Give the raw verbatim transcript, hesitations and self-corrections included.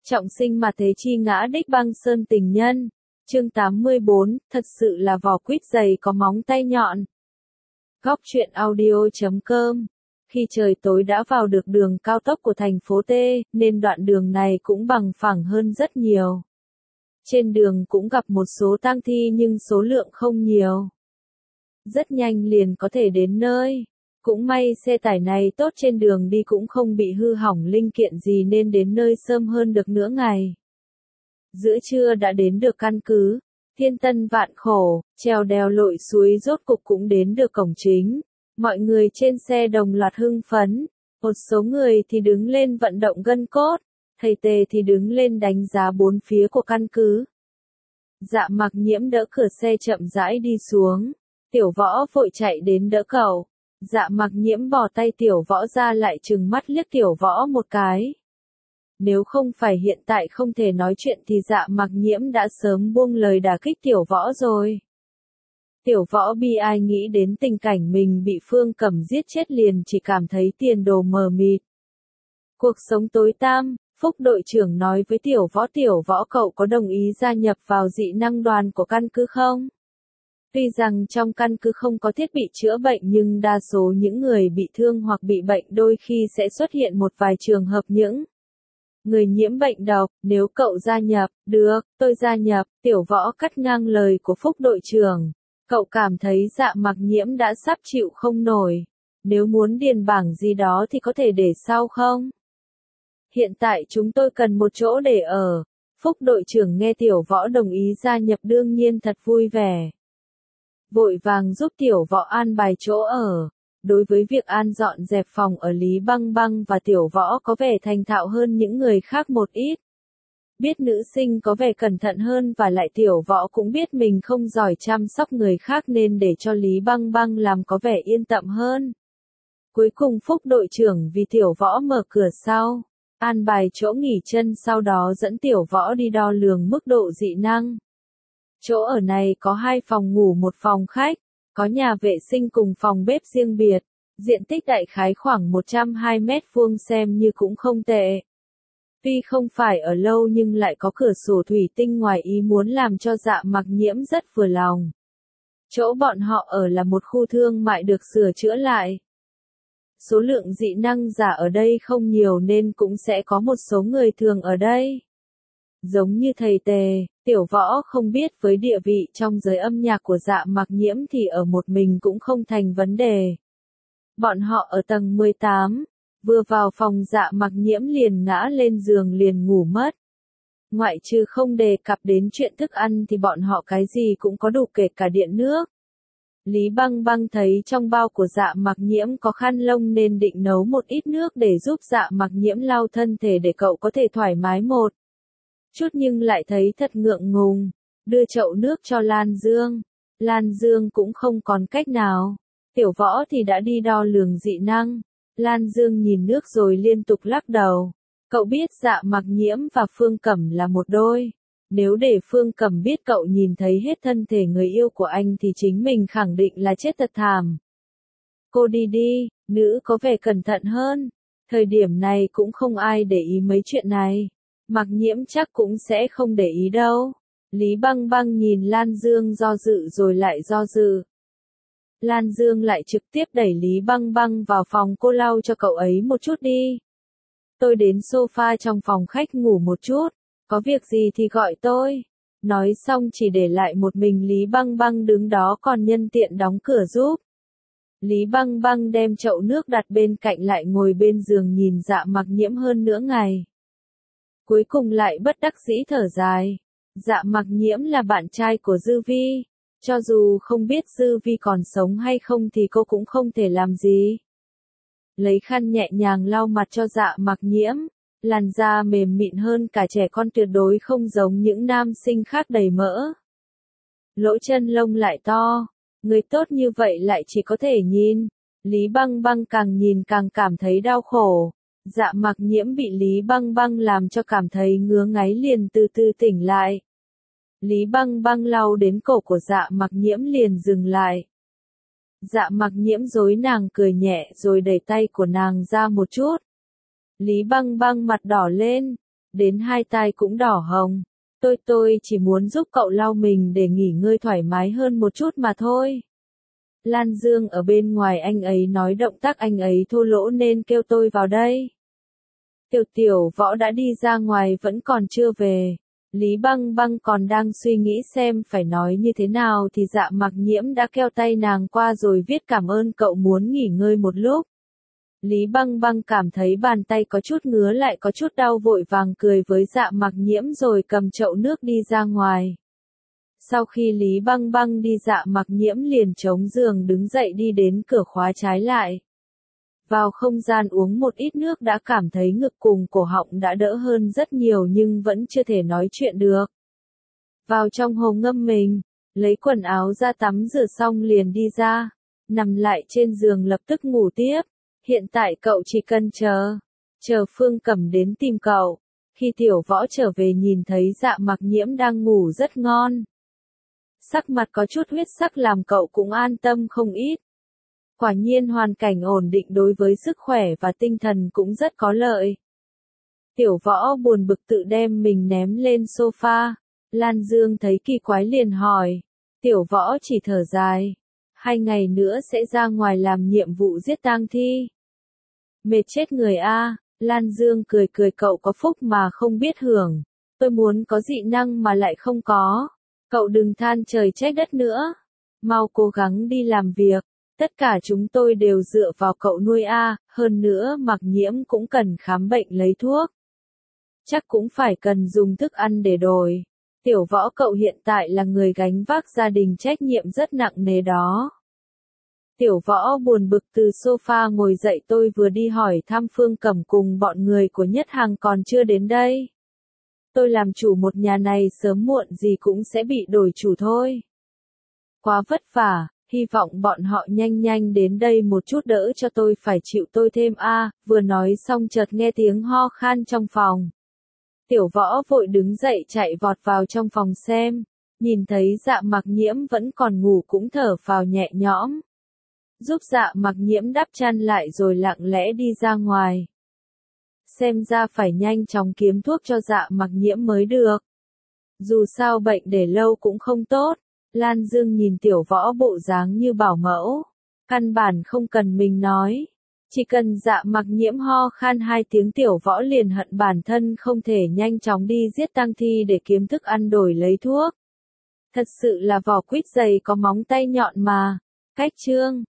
Trọng sinh mà thế chi ngã đích băng sơn tình nhân. Chương tám mươi bốn, thật sự là vỏ quýt dày có móng tay nhọn. Góc truyện audio chấm com. Khi trời tối đã vào được đường cao tốc của thành phố T, nên đoạn đường này cũng bằng phẳng hơn rất nhiều. Trên đường cũng gặp một số tang thi nhưng số lượng không nhiều. Rất nhanh liền có thể đến nơi. Cũng may xe tải này tốt, trên đường đi cũng không bị hư hỏng linh kiện gì nên đến nơi sớm hơn được nửa ngày. Giữa trưa đã đến được căn cứ. Thiên tân vạn khổ, trèo đèo lội suối rốt cục cũng đến được cổng chính. Mọi người trên xe đồng loạt hưng phấn. Một số người thì đứng lên vận động gân cốt. Thầy Tề thì đứng lên đánh giá bốn phía của căn cứ. Dạ Mặc Nhiễm đỡ cửa xe chậm rãi đi xuống. Tiểu Võ vội chạy đến đỡ cậu. Dạ Mặc Nhiễm bỏ tay Tiểu Võ ra, lại trừng mắt liếc Tiểu Võ một cái. Nếu không phải hiện tại không thể nói chuyện thì Dạ Mặc Nhiễm đã sớm buông lời đả kích Tiểu Võ rồi. Tiểu Võ bi ai nghĩ đến tình cảnh mình bị Phương Cẩm giết chết liền chỉ cảm thấy tiền đồ mờ mịt. Cuộc sống tối tăm, Phúc đội trưởng nói với Tiểu Võ, Tiểu Võ cậu có đồng ý gia nhập vào dị năng đoàn của căn cứ không? Tuy rằng trong căn cứ không có thiết bị chữa bệnh nhưng đa số những người bị thương hoặc bị bệnh đôi khi sẽ xuất hiện một vài trường hợp những người nhiễm bệnh độc. Nếu cậu gia nhập, được, tôi gia nhập. Tiểu Võ cắt ngang lời của Phúc đội trưởng. Cậu cảm thấy Dạ Mặc Nhiễm đã sắp chịu không nổi. Nếu muốn điền bảng gì đó thì có thể để sau không? Hiện tại chúng tôi cần một chỗ để ở. Phúc đội trưởng nghe Tiểu Võ đồng ý gia nhập đương nhiên thật vui vẻ. Vội vàng giúp Tiểu Võ an bài chỗ ở. Đối với việc an dọn dẹp phòng ở, Lý Băng Băng và Tiểu Võ có vẻ thành thạo hơn những người khác một ít. Biết nữ sinh có vẻ cẩn thận hơn, và lại Tiểu Võ cũng biết mình không giỏi chăm sóc người khác nên để cho Lý Băng Băng làm có vẻ yên tâm hơn. Cuối cùng Phúc đội trưởng vì Tiểu Võ mở cửa sau, an bài chỗ nghỉ chân, sau đó dẫn Tiểu Võ đi đo lường mức độ dị năng. Chỗ ở này có hai phòng ngủ một phòng khách, có nhà vệ sinh cùng phòng bếp riêng biệt, diện tích đại khái khoảng một trăm hai mét vuông, xem như cũng không tệ. Tuy không phải ở lâu nhưng lại có cửa sổ thủy tinh ngoài ý muốn làm cho Dạ Mặc Nhiễm rất vừa lòng. Chỗ bọn họ ở là một khu thương mại được sửa chữa lại. Số lượng dị năng giả ở đây không nhiều nên cũng sẽ có một số người thường ở đây. Giống như thầy Tề, Tiểu Võ không biết với địa vị trong giới âm nhạc của Dạ Mặc Nhiễm thì ở một mình cũng không thành vấn đề. Bọn họ ở tầng mười tám, vừa vào phòng Dạ Mặc Nhiễm liền ngã lên giường liền ngủ mất. Ngoại trừ không đề cập đến chuyện thức ăn thì bọn họ cái gì cũng có đủ, kể cả điện nước. Lý Băng Băng thấy trong bao của Dạ Mặc Nhiễm có khăn lông nên định nấu một ít nước để giúp Dạ Mặc Nhiễm lau thân thể để cậu có thể thoải mái một chút, nhưng lại thấy thật ngượng ngùng, đưa chậu nước cho Lan Dương. Lan Dương cũng không còn cách nào. Tiểu Võ thì đã đi đo lường dị năng. Lan Dương nhìn nước rồi liên tục lắc đầu. Cậu biết Dạ Mặc Nhiễm và Phương Cẩm là một đôi. Nếu để Phương Cẩm biết cậu nhìn thấy hết thân thể người yêu của anh thì chính mình khẳng định là chết thật thảm. Cô đi đi, nữ có vẻ cẩn thận hơn. Thời điểm này cũng không ai để ý mấy chuyện này. Mặc Nhiễm chắc cũng sẽ không để ý đâu. Lý Băng Băng nhìn Lan Dương do dự rồi lại do dự. Lan Dương lại trực tiếp đẩy Lý Băng Băng vào phòng, cô lau cho cậu ấy một chút đi. Tôi đến sofa trong phòng khách ngủ một chút, có việc gì thì gọi tôi. Nói xong chỉ để lại một mình Lý Băng Băng đứng đó, còn nhân tiện đóng cửa giúp. Lý Băng Băng đem chậu nước đặt bên cạnh, lại ngồi bên giường nhìn Dạ Mặc Nhiễm hơn nửa ngày. Cuối cùng lại bất đắc dĩ thở dài. Dạ Mặc Nhiễm là bạn trai của Dư Vi. Cho dù không biết Dư Vi còn sống hay không thì cô cũng không thể làm gì. Lấy khăn nhẹ nhàng lau mặt cho Dạ Mặc Nhiễm. Làn da mềm mịn hơn cả trẻ con, tuyệt đối không giống những nam sinh khác đầy mỡ. Lỗ chân lông lại to. Người tốt như vậy lại chỉ có thể nhìn. Lý Băng Băng càng nhìn càng cảm thấy đau khổ. Dạ Mặc Nhiễm bị Lý Băng Băng làm cho cảm thấy ngứa ngáy liền từ từ tỉnh lại. Lý Băng Băng lau đến cổ của Dạ Mặc Nhiễm liền dừng lại. Dạ Mặc Nhiễm dối nàng cười nhẹ rồi đẩy tay của nàng ra một chút. Lý Băng Băng mặt đỏ lên. đến hai tai cũng đỏ hồng. Tôi tôi chỉ muốn giúp cậu lau mình để nghỉ ngơi thoải mái hơn một chút mà thôi. Lan Dương ở bên ngoài anh ấy nói động tác anh ấy thô lỗ nên kêu tôi vào đây. Tiểu Tiểu Võ đã đi ra ngoài vẫn còn chưa về. Lý Băng Băng còn đang suy nghĩ xem phải nói như thế nào thì Dạ Mặc Nhiễm đã kéo tay nàng qua rồi viết cảm ơn cậu muốn nghỉ ngơi một lúc. Lý Băng Băng cảm thấy bàn tay có chút ngứa lại có chút đau vội vàng cười với Dạ Mặc Nhiễm rồi cầm chậu nước đi ra ngoài. Sau khi Lý Băng Băng đi Dạ Mặc Nhiễm liền chống giường đứng dậy đi đến cửa khóa trái lại. Vào không gian uống một ít nước đã cảm thấy ngực cùng cổ họng đã đỡ hơn rất nhiều nhưng vẫn chưa thể nói chuyện được. Vào trong hồ ngâm mình, lấy quần áo ra tắm rửa xong liền đi ra, nằm lại trên giường lập tức ngủ tiếp. Hiện tại cậu chỉ cần chờ, chờ Phương Cẩm đến tìm cậu. Khi Tiểu Võ trở về nhìn thấy Dạ Mặc Nhiễm đang ngủ rất ngon. Sắc mặt có chút huyết sắc làm cậu cũng an tâm không ít. Quả nhiên hoàn cảnh ổn định đối với sức khỏe và tinh thần cũng rất có lợi. Tiểu Võ buồn bực tự đem mình ném lên sofa. Lan Dương thấy kỳ quái liền hỏi. Tiểu Võ chỉ thở dài. Hai ngày nữa sẽ ra ngoài làm nhiệm vụ giết tang thi. Mệt chết người a. Lan Dương cười cười cậu có phúc mà không biết hưởng. Tôi muốn có dị năng mà lại không có. Cậu đừng than trời trách đất nữa. Mau cố gắng đi làm việc. Tất cả chúng tôi đều dựa vào cậu nuôi a, hơn nữa Mặc Nhiễm cũng cần khám bệnh lấy thuốc. Chắc cũng phải cần dùng thức ăn để đổi. Tiểu Võ cậu hiện tại là người gánh vác gia đình trách nhiệm rất nặng nề đó. Tiểu Võ buồn bực từ sofa ngồi dậy tôi vừa đi hỏi thăm Phương Cẩm cùng bọn người của Nhất Hằng còn chưa đến đây. Tôi làm chủ một nhà này sớm muộn gì cũng sẽ bị đổi chủ thôi. Quá vất vả. Hy vọng bọn họ nhanh nhanh đến đây một chút đỡ cho tôi phải chịu tôi thêm a. À, vừa nói xong chợt nghe tiếng ho khan trong phòng. Tiểu Võ vội đứng dậy chạy vọt vào trong phòng xem, nhìn thấy Dạ Mặc Nhiễm vẫn còn ngủ cũng thở phào nhẹ nhõm. Giúp Dạ Mặc Nhiễm đắp chăn lại rồi lặng lẽ đi ra ngoài. Xem ra phải nhanh chóng kiếm thuốc cho Dạ Mặc Nhiễm mới được. Dù sao bệnh để lâu cũng không tốt. Lan Dương nhìn Tiểu Võ bộ dáng như bảo mẫu. Căn bản không cần mình nói. Chỉ cần Dạ Mặc Nhiễm ho khan hai tiếng Tiểu Võ liền hận bản thân không thể nhanh chóng đi giết tang thi để kiếm thức ăn đổi lấy thuốc. Thật sự là vỏ quýt dày có móng tay nhọn mà. Cách chương